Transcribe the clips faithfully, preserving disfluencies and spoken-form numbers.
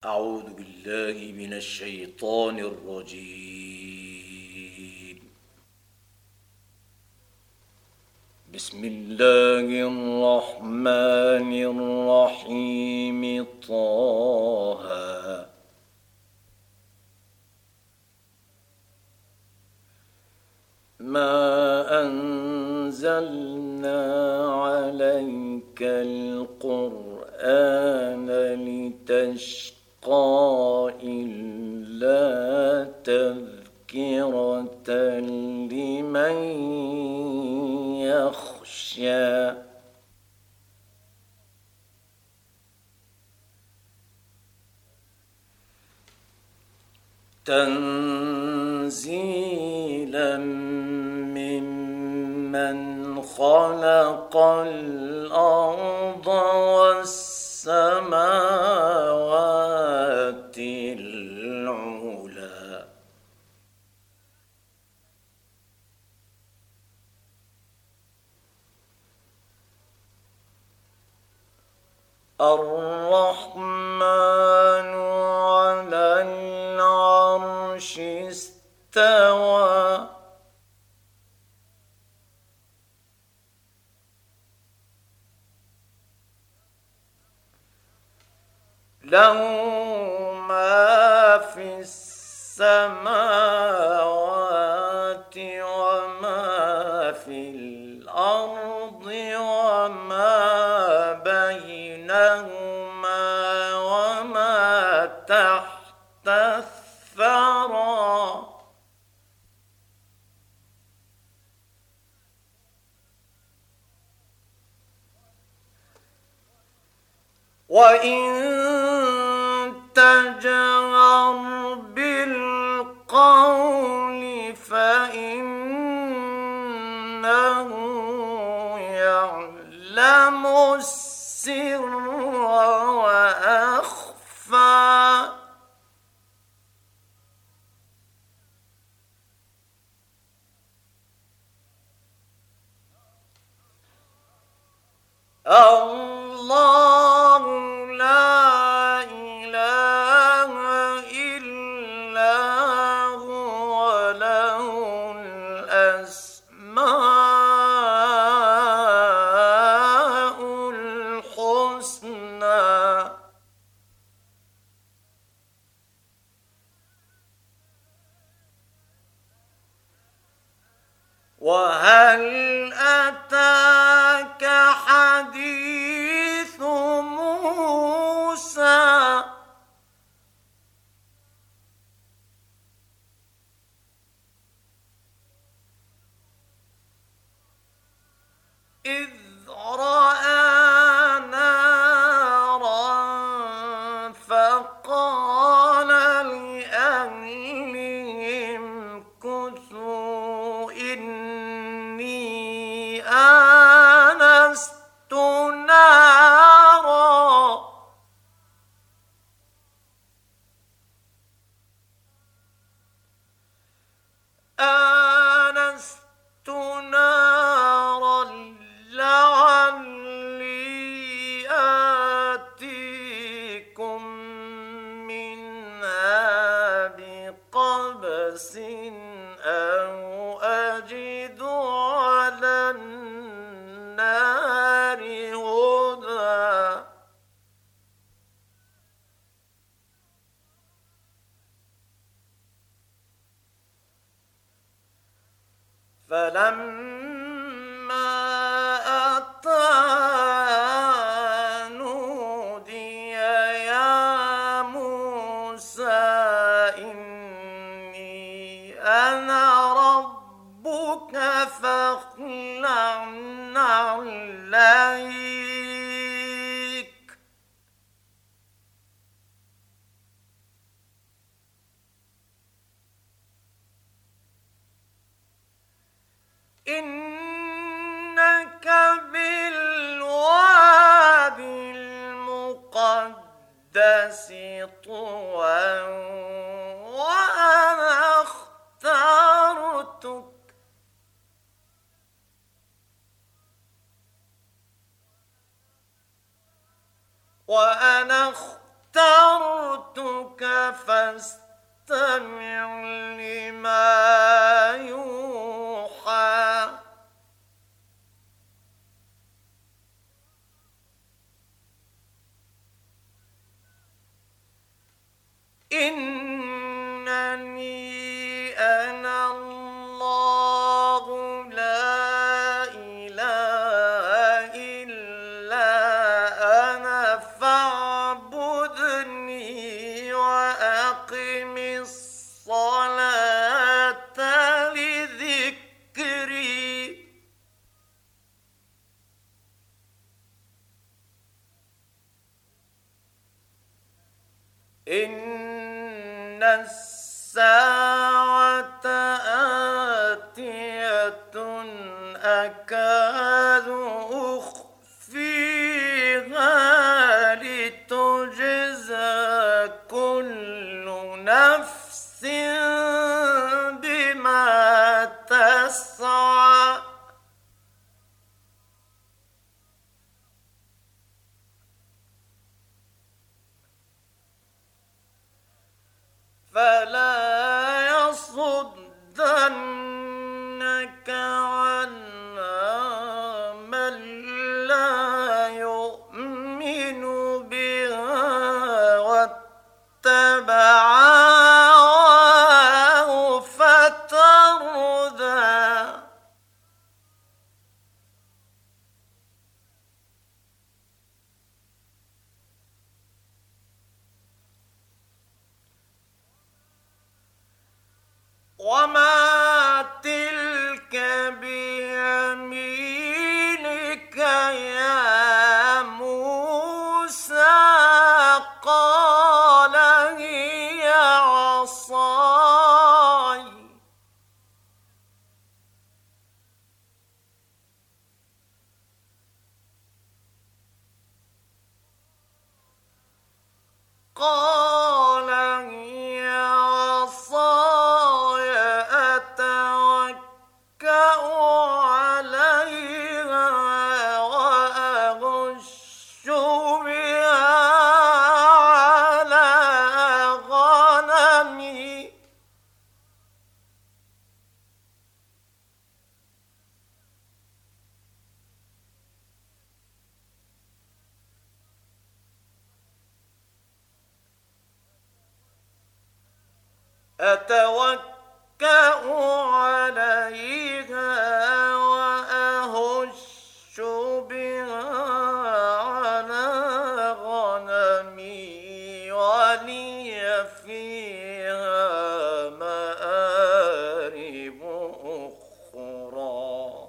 أعوذ بالله من الشيطان الرجيم. بسم الله الرحمن الرحيم. طه ما أنزلنا عليك القرآن لتشقى إلا تذكرة لمن يخشى. تنزيلا ممن خلق الأرض والسماوات العلى. الرحمن على العرش استوى. له ما في السماوات وما في الأرض وما بينهما وما تحت الثرى. وإن تجهر بالقول فإنه يعلم السر وأخفى. الله لا إله إلا هو له الأسماء الحسنى. وهل أتاك حديث موسى؟ إذ رأى نارا فقال لأهلهم كثوا إني آنست نارا آنست نارا لعلي آتيكم منها بقبس أو أجد على النار هدى. فلما أتاها نودي يا موسى إني أنا ربك فاخلع نعليك. إنك بالوادي المقدس طوى وأنا اخترتك وأنا اخترتك فاستمع لما يوحى إنني أنا الله لا إله إلا أنا فاعبدني وأقم الصلاة لذكري إن الساعة آتية أكاد أخفيها لتجزى كل نفس بما تسعى فلا يصدنك عنها من لا يؤمن بها واتبع هواه فتردى وما تلك بيمينك يا موسى قال هي عصاي قال هي عصاي أتوكأ عليها وأهش بها على غنمي أتوكأ عليها وأهش بها على غنمي ولي فيها مآرب أخرى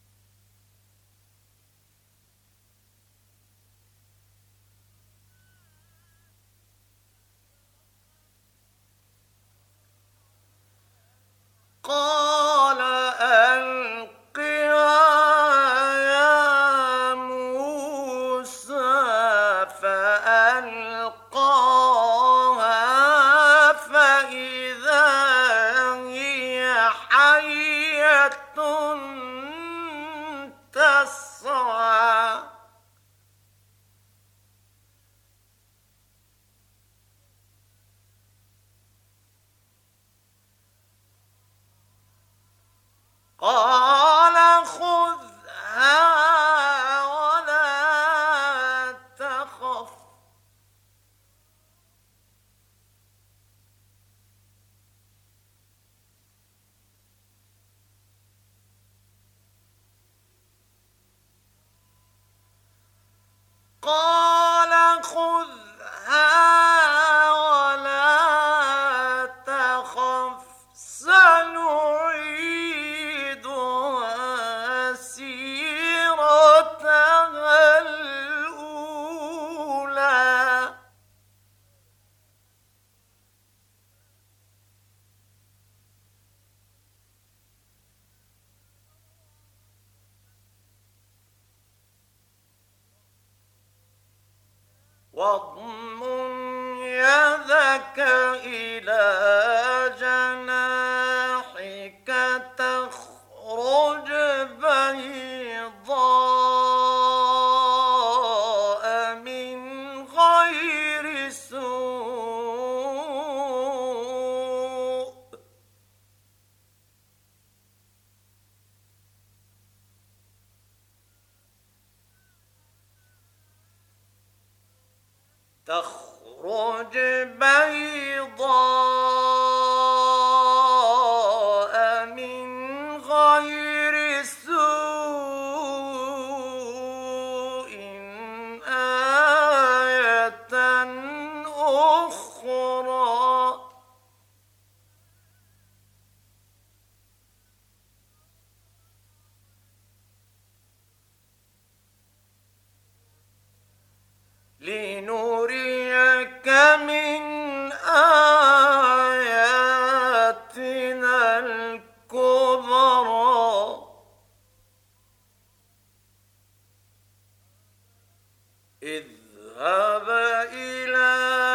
قال ألقها يا موسى فألقاها فإذا هي حية تسعى قال خذها ولا تخف قال خذها ولا تخف سنعيدها سيرتها الأولى واضمم يدك إلى جناحك تخرج بيضاء من غير سوء تخرج بيضاء من غير سوء آية أخرى لنريك من آياتنا الكبرى اذهب إلى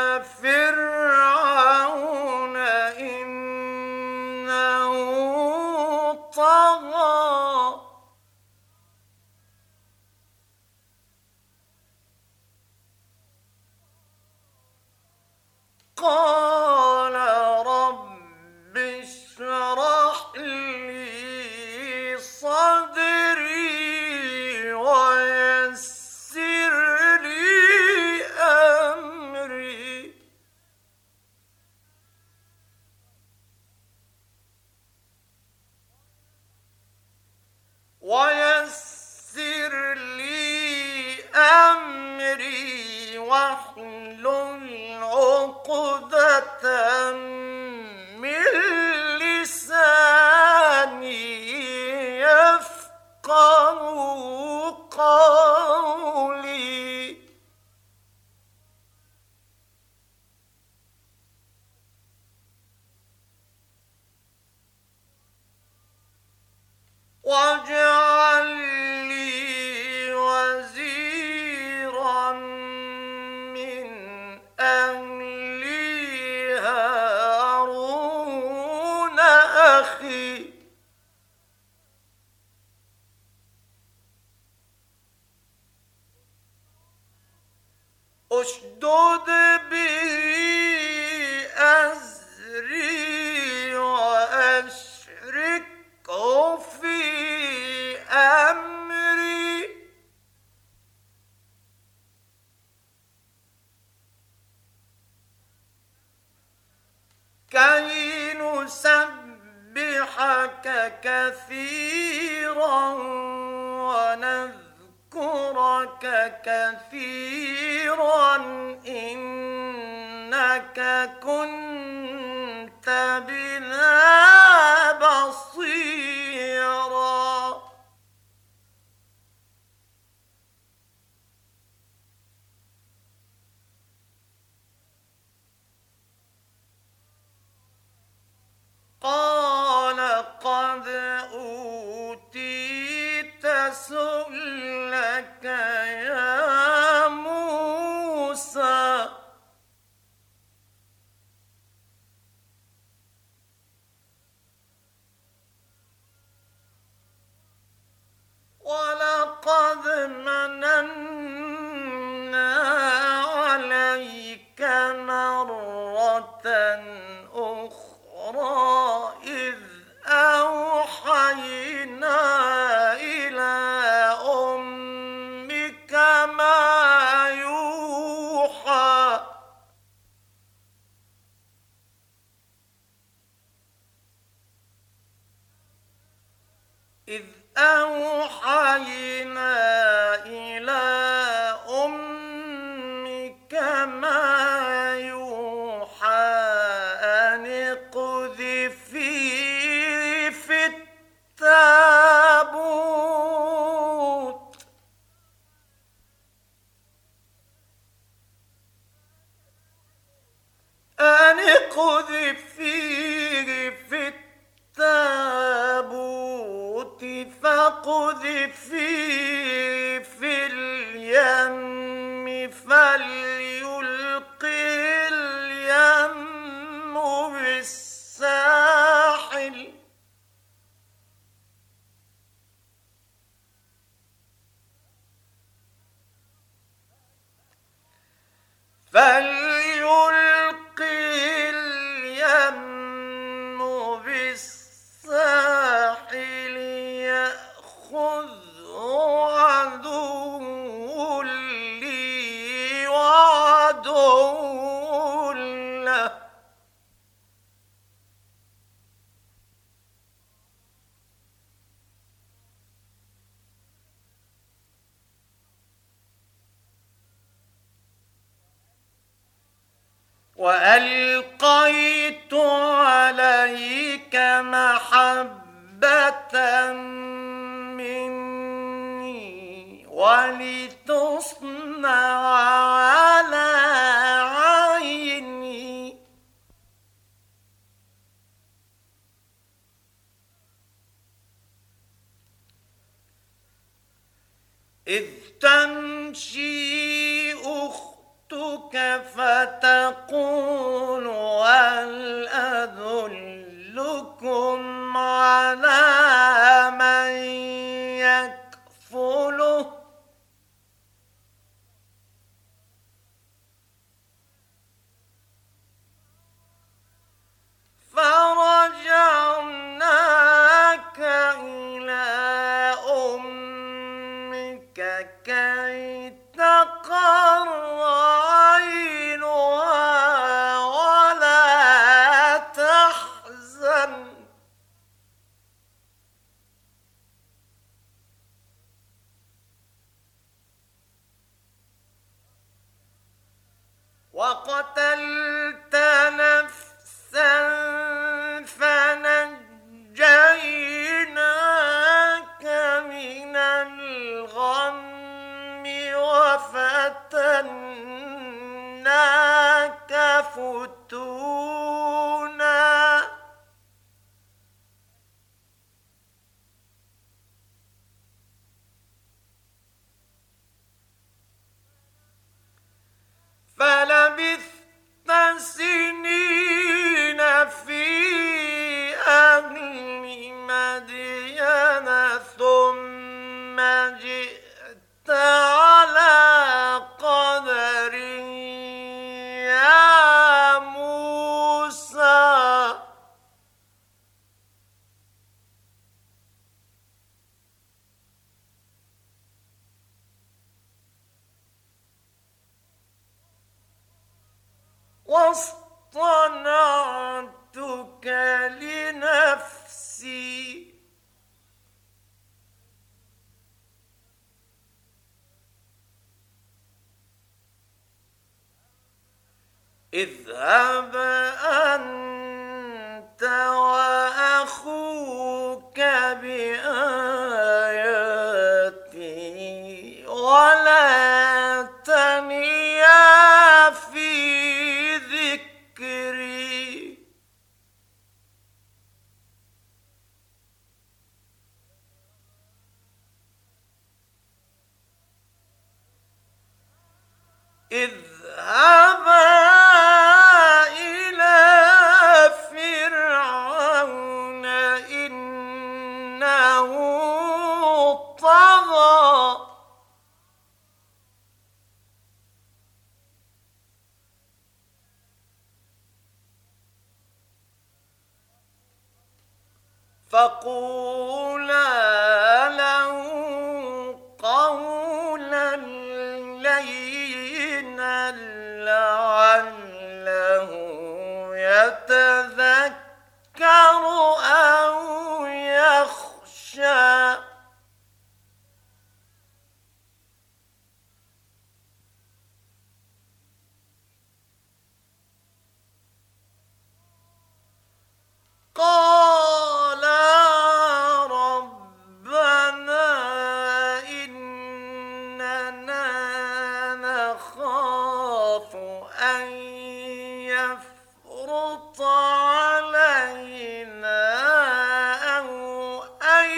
فرعون إنه طغى قال رب اشرح لي صدري ويسر لي أمري ويسر لي أمري واحلل عقدة من لساني يفقه قولي واجعل لي وزيرا من أهلي هارون أخي اشدد به أزري وأشركه في أمري كي نسبحك كثيرا ونذكرك كثيرا إنك كنت بنا بصيرا قال قد أوتيت سؤلك يا موسى ولقد مننا عليك مرة أخرى إذ أوحينا إلى أمك ما يوحى إذ أوحينا إلى أمك ما يوحى أن اقذفيه في التابوت أن اقذفيه في التابوت فاقذفيه في اليم فليلقه اليم بالساحل فليلقه اليم بالساحل يأخذه وألقيت عليك محبة مني ولتصنع على عيني. إذ تمشي أختك فتقول هل أدلكم على من يكفله فرجعناك إلى أمك كي تقر عينها ولا تحزن وقتلت نفسا فنجيناك من الغم وفتناك فتونا فلبثت سنين في أهل مدين ثم جئت على قدر يا موسى. واصطنعتك لنفسي اذهب أنت وأخوك بآياتي ولا تنيا في ذكري. اذهبا إلى فرعون إنه طغى فقولا له قولا لينا لعله يتذكر أو يخشى. قالا ربنا إننا نخاف أن يفرط علينا أو أن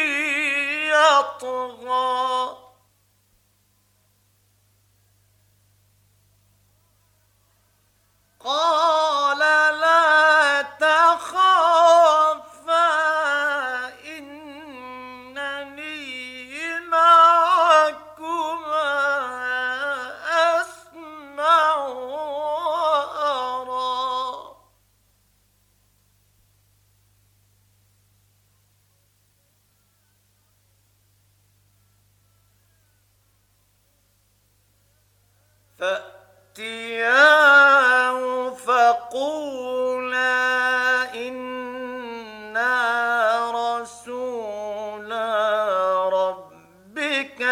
يطغى. قال لا تخافا إنني معكما أسمع وأرى. فأتياه فقولا إنا رسولا ربك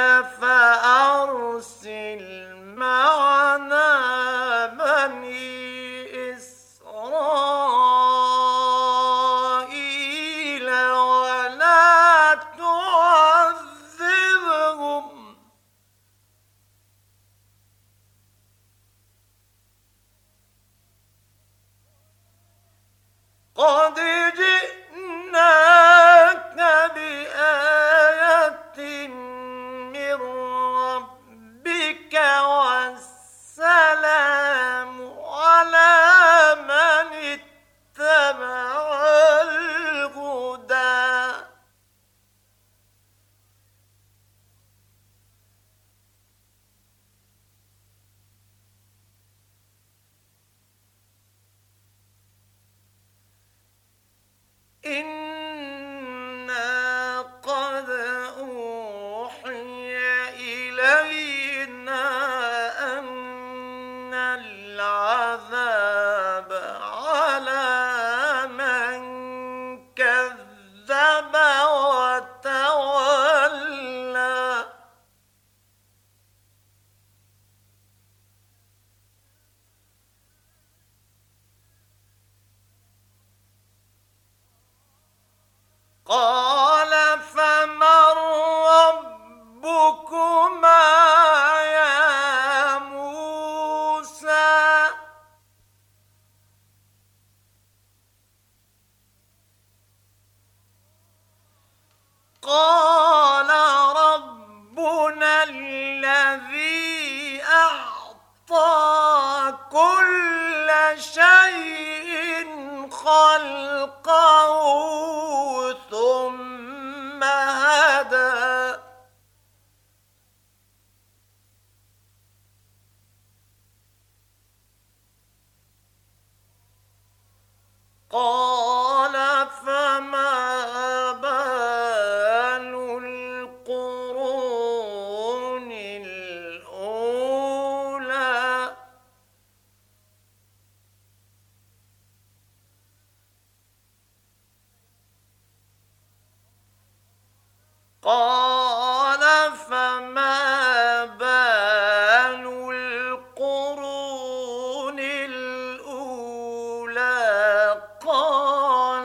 فأرسل معنا بني قد جئناك بآية من ربك والسلام على من اتبع الهدى إنا قد أوحي إلينا أن العذاب على من كذب وتولى قال فمن ربكما يا موسى قال ربنا الذي أعطى كل شيء خلقه ثم هدى قال فما بال القرون الأولى قال فما بال القرون الأولى قال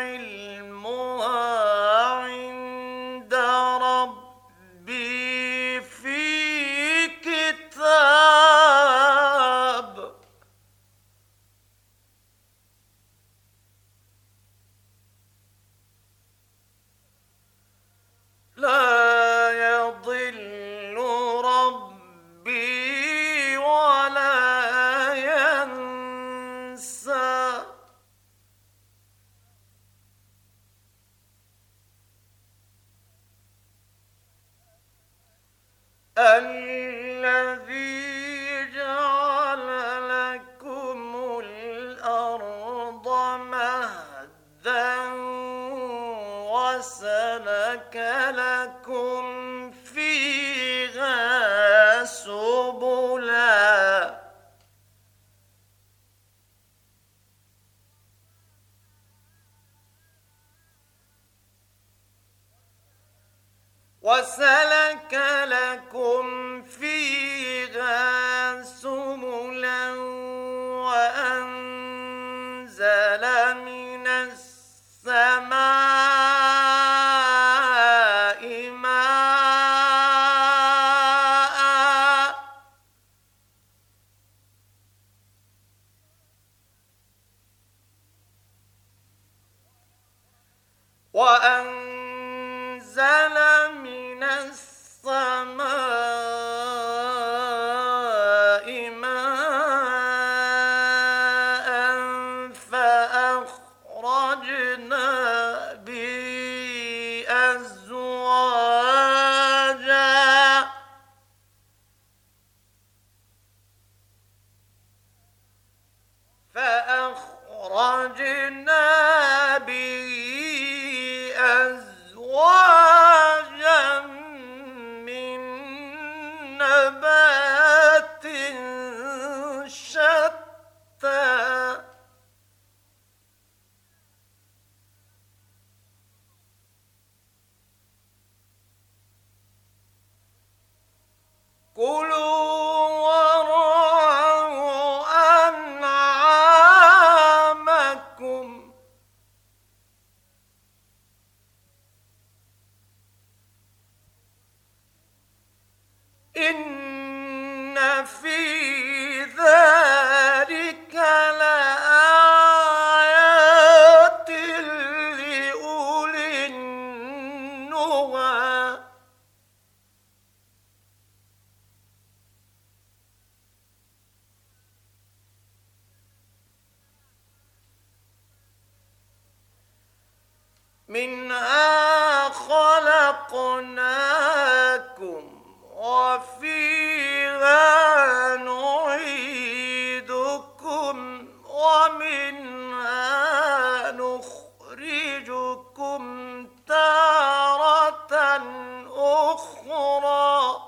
علمها عند ربي في كتاب لا يضل ربي ولا ينسى الذي جعل لكم الأرض مهدا وسلك لكم فيها سبلا وسلك لكم فيها سبلا وأنزل من السماء ماء وأنزل من السماء ماء فأخرجنا به أزواجا فأخرجنا به أزواجا منها خلقناكم وفيها نعيدكم ومنها نخرجكم تارة أخرى.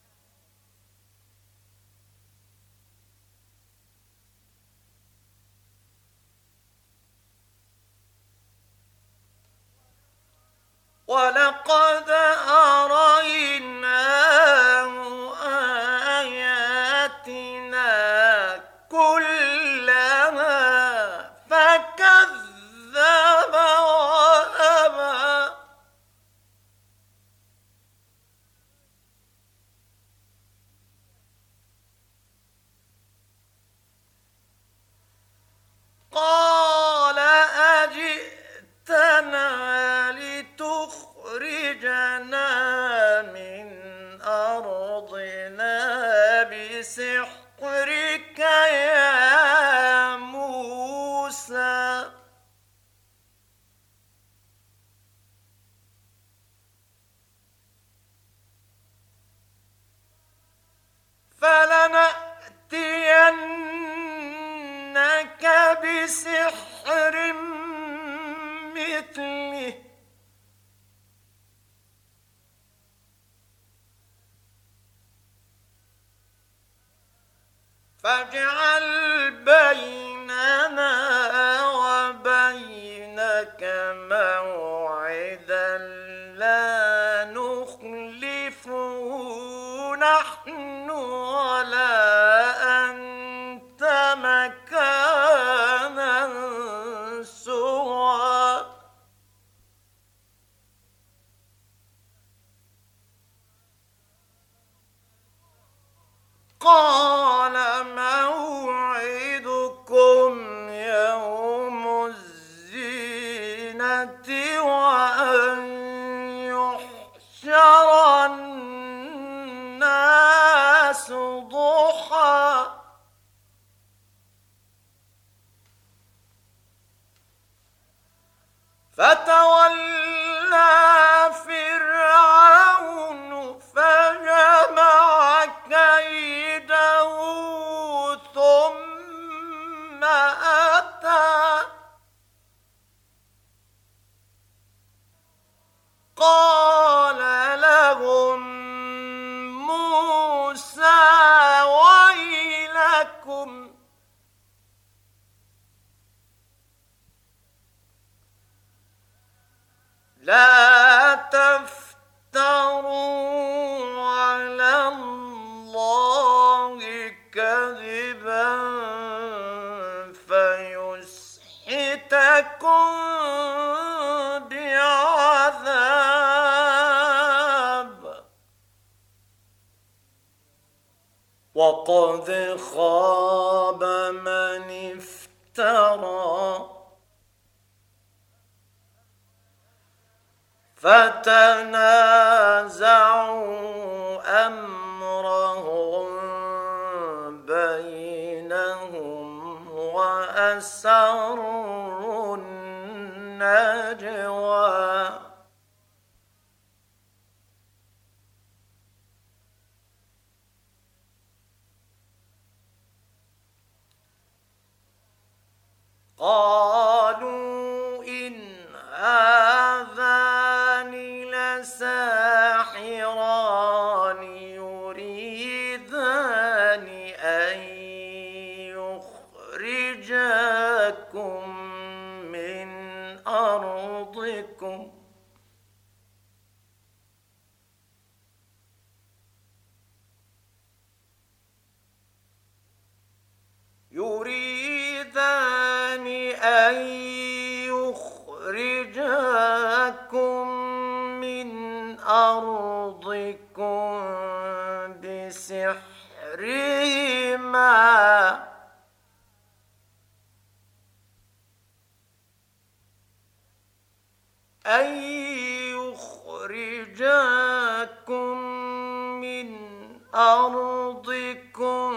ولقد أريناه آياتنا كلها فكذب وأبى. قال أجئتنا لتخرجنا من أرضنا بسحرك يا موسى. فلنأتينك بسحر مثله فاجعل بيننا وبينك موعدا لا نخلفه نحن ولا أنت مكانا سوى. قال موعدكم يوم الزينة وأن يحشر الناس ضحى فتولى فرعون فجمع كيده ثم أتى قال لهم موسى ويلكم لا تفتروا على الله كذبا فيسحتكم بعذاب وقد خاب من افترى. فتنازعوا أمرهم بينهم وأسروا النجوى قالوا إن هذان لساحران يريدان أن يخرجاكم من أرضكم يريدان أن يخرجاكم من أرضكم بسحرهما أن يخرجاكم من أرضكم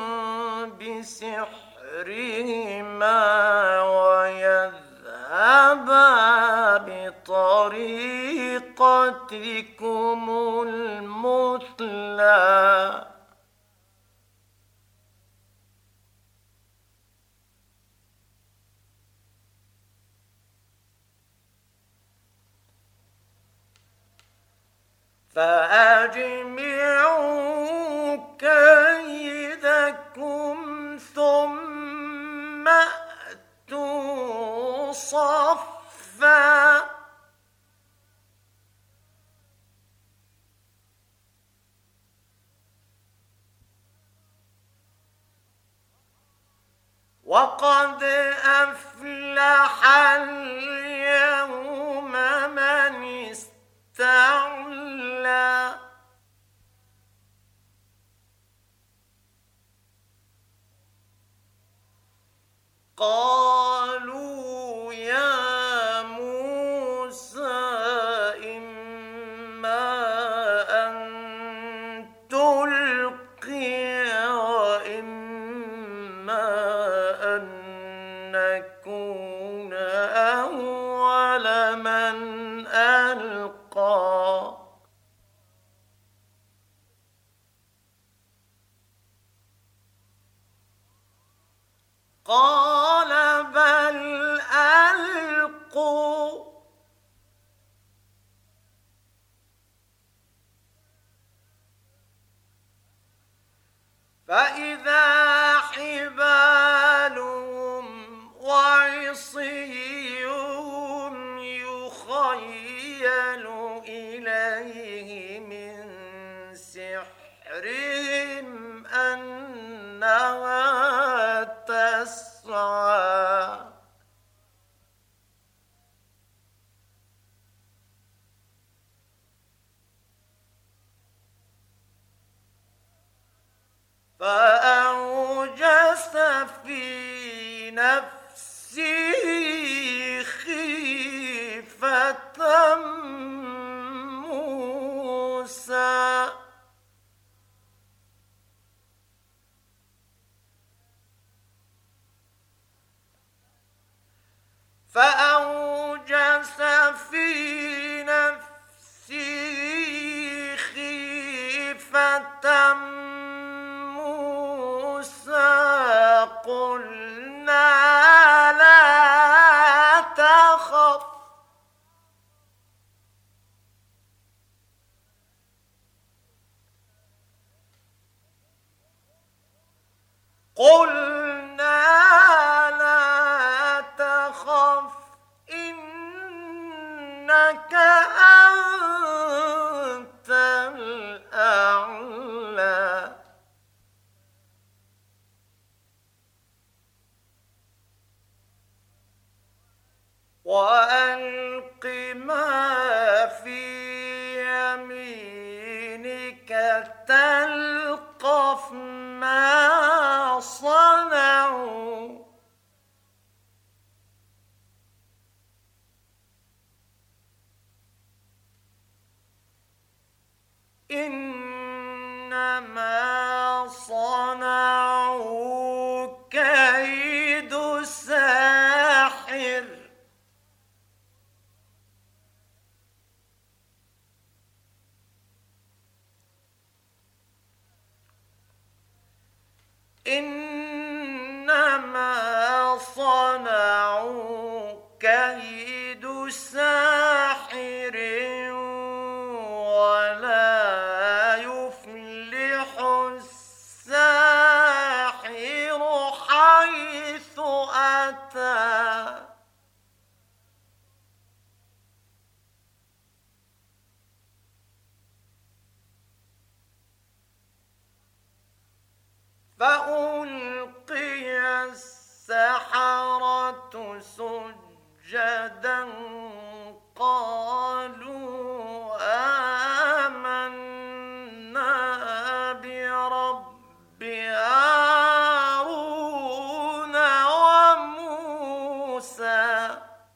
بسحرهما ويذهبا بطريقتهما كرتكم المثلى فأجمعوا كيدكم ثم أتوا صفا وقد أفلح اليوم من استعلى قالوا يا موسى إما أن تلقي وإما أن نكون أول من ألقى قال بل ألقوا فإذا حبالهم وعصيهم يخيل إليه من سحرهم أنها تسعى فأوجس في نفسه خيفة موسى فأوجس في نفسه خيفة موسى قلنا لا تخف قلنا لا تخف إنك أنت الأعلى وألق ما في يمينك تلقف ما صنعوا إنما صنعوا كيد ساحر إنما صنعوا كيد ساحر ولا يفلح الساحر حيث أتى فألقي السحرة سجدا قالوا آمنا برب هارون وموسى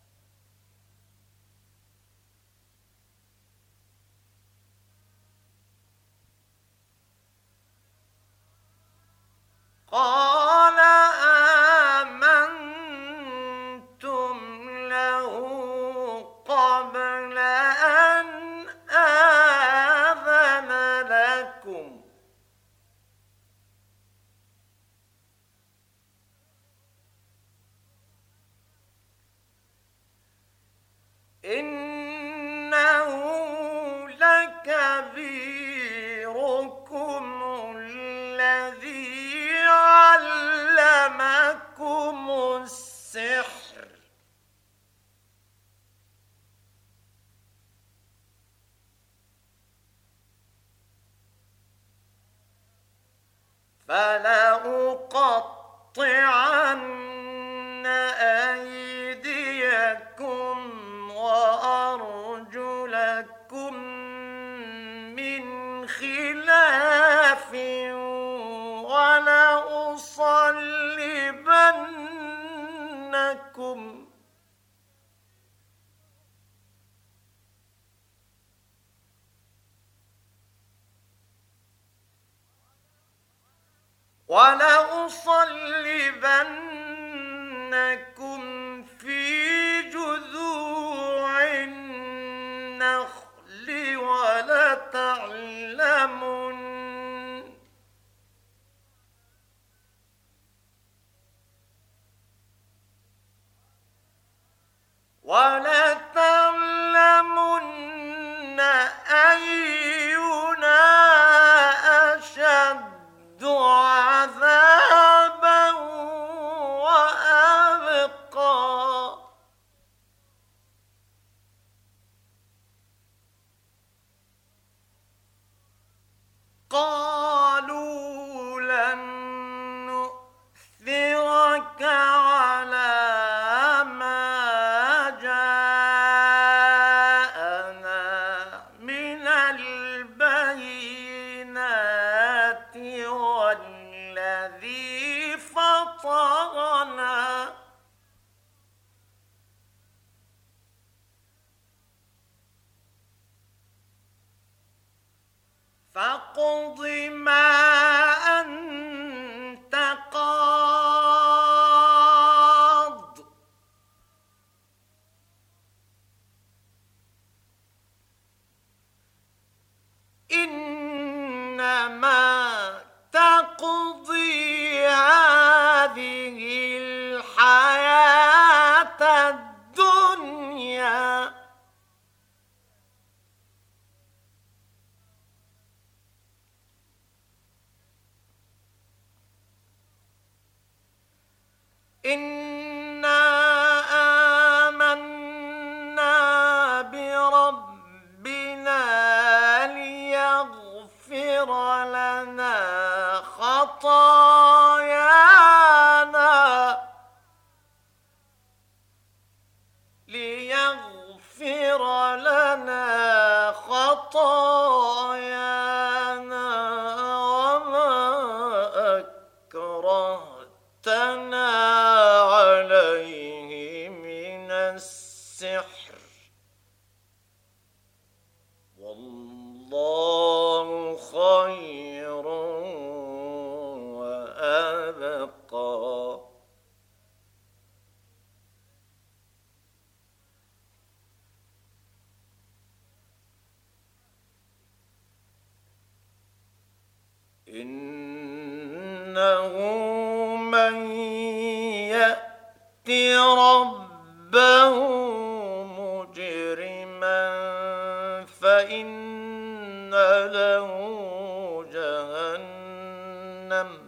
قال آمنتم له قبل أن السحر فلأقطعن أيديكم وأرجلكم من خلاف ولأصلبنكم ولأصلبنكم في جذوع النخل ولتعلمن ولتعلمن أينا أشد عذابا وأبقى قالوا لن نؤثرك على ما جاءنا من البينات والذي فطرنا فاقض ما أنت قاض إنما تقضي هذه الحياة الدنيا إنا آمنا بربنا ليغفر لنا خطايانا ليغفر لنا خطايانا وما أكرهتنا عليه من السحر والله خير وأبقى إنه من يأت ربه مجرما فإن له جهنم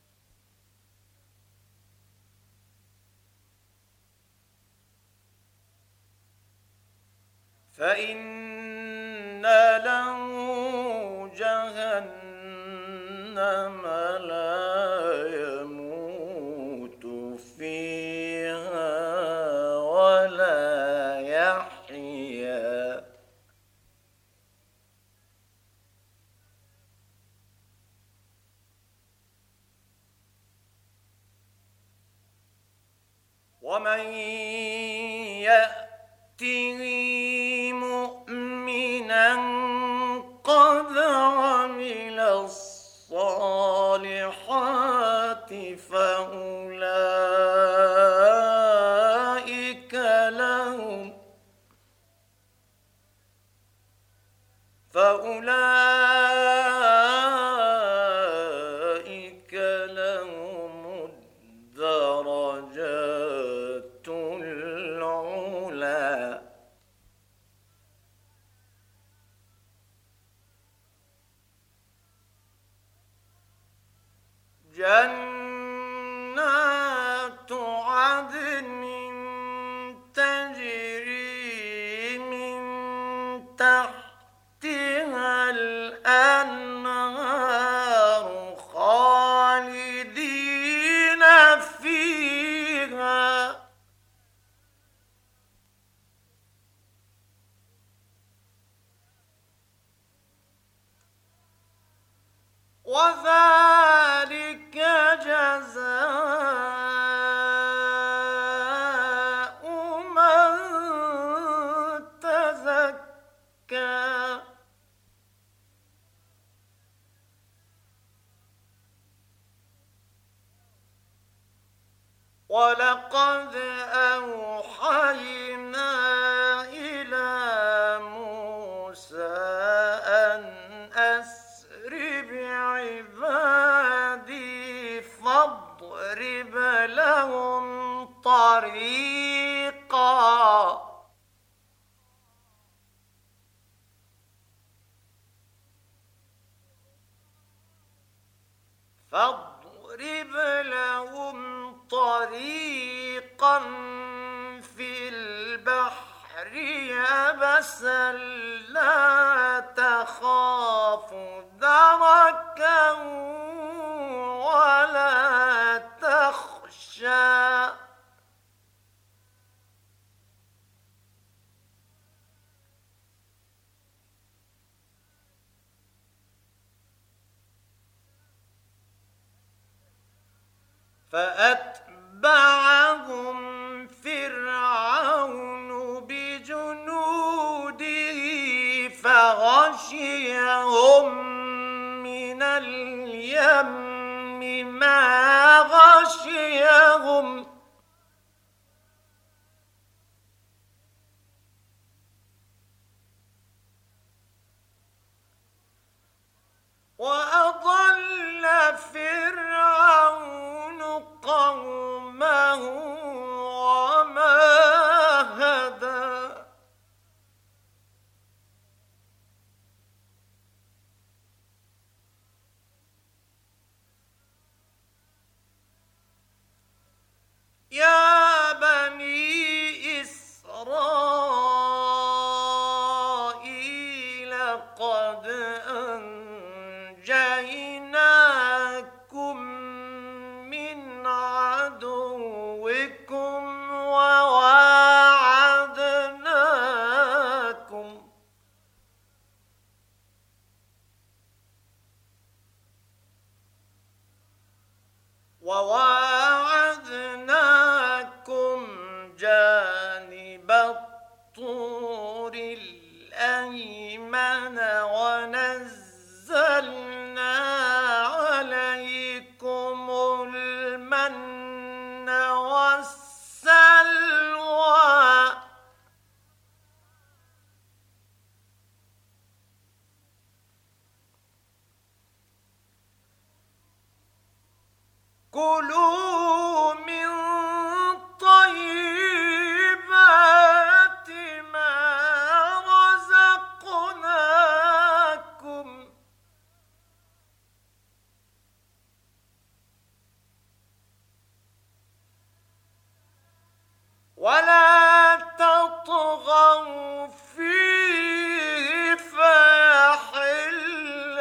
فإن له جهنم لا يموت فيها ولا يحيا ومن يأته مؤمنا قد عمل الصالحات فأولئك لهم فأولئك لهم الدرجات العلى جنات عدن وذلك جزاء من تزكى ولقد أوحينا إلى موسى أن أسر بعبادي فاضرب لهم طريقا فاضرب لهم طريقا في البحر يبسا لا تخاف دركا ولا تخشى فأتبعهم فرعون بجنوده فغشيهم من اليم ما غشيهم وأضل فرعون قومه وما هدى يا بني إسرائيل قد أنجيناكم من عدوكم وواعدناكم وواعدناكم جانب الطور الأيمن ونزلنا عليكم المن والسلوى كلوا من طيبات ما رزقناكم ولا تطغوا فيه فيحل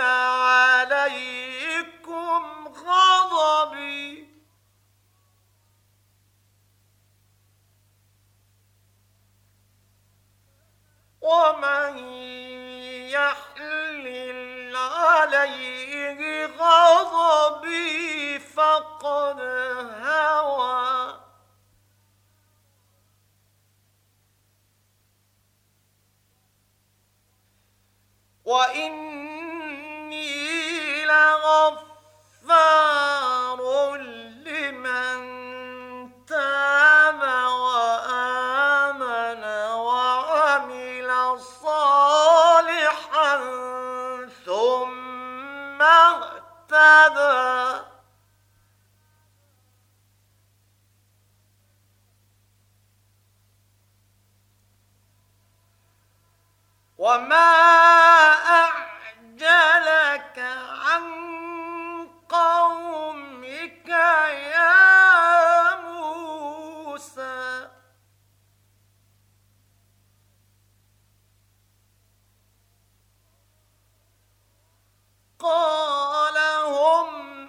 عليكم غضبي ومن يحلل عليه غضبي فقد هوى وإني لغفار لمن تاب وآمن وعمل صالحا ثم اهتدى وما أعجلك عن قومك يا موسى قال هم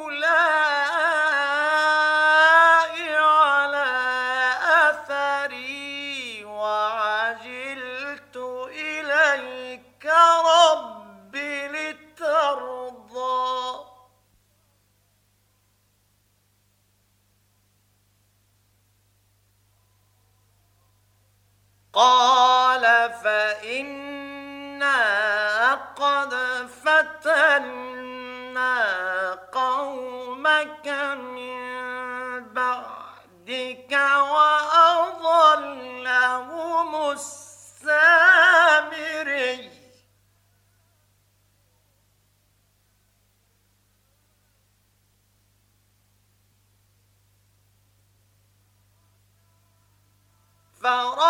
أولئك على أثري وعجلت إليك قال فإنا قد فتنا قومك من بعدك وأضلهم السامري فرأى